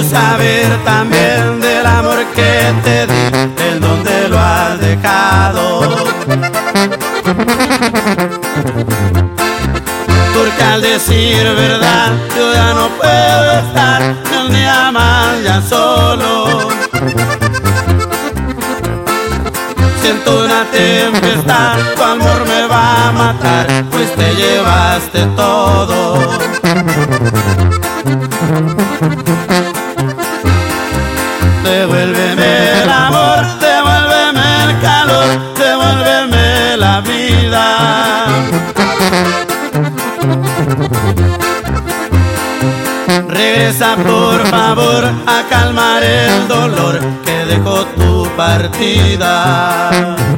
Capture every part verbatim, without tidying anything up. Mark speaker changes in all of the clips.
Speaker 1: saber también del amor que te di, en dónde lo has dejado. Porque al decir verdad yo ya no puedo estar ni un día más ya solo. Siento una tempestad, tu amor me va a matar, pues te llevaste todo. Devuélveme el amor, devuélveme el calor, devuélveme la vida. Regresa por favor a calmar el dolor que dejó tu partida.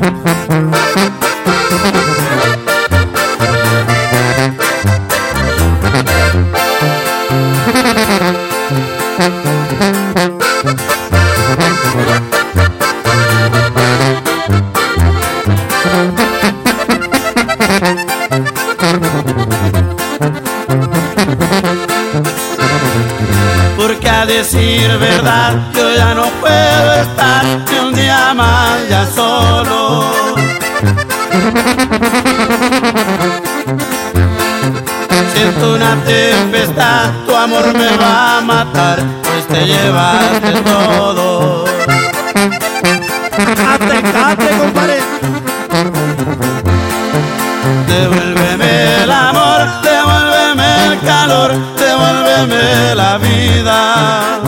Speaker 1: Porque a decir verdad yo ya no puedo estar ni un día más ya solo. Siento una tempestad, tu amor me va a matar, pues te llevaste todo.
Speaker 2: ¡Cate, cate, compadre!
Speaker 1: Devuélveme el amor, devuélveme el calor, devuélveme la vida.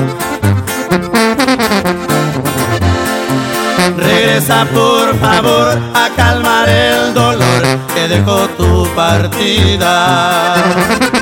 Speaker 1: Regresa por favor a calmar el dolor que dejó tu partida.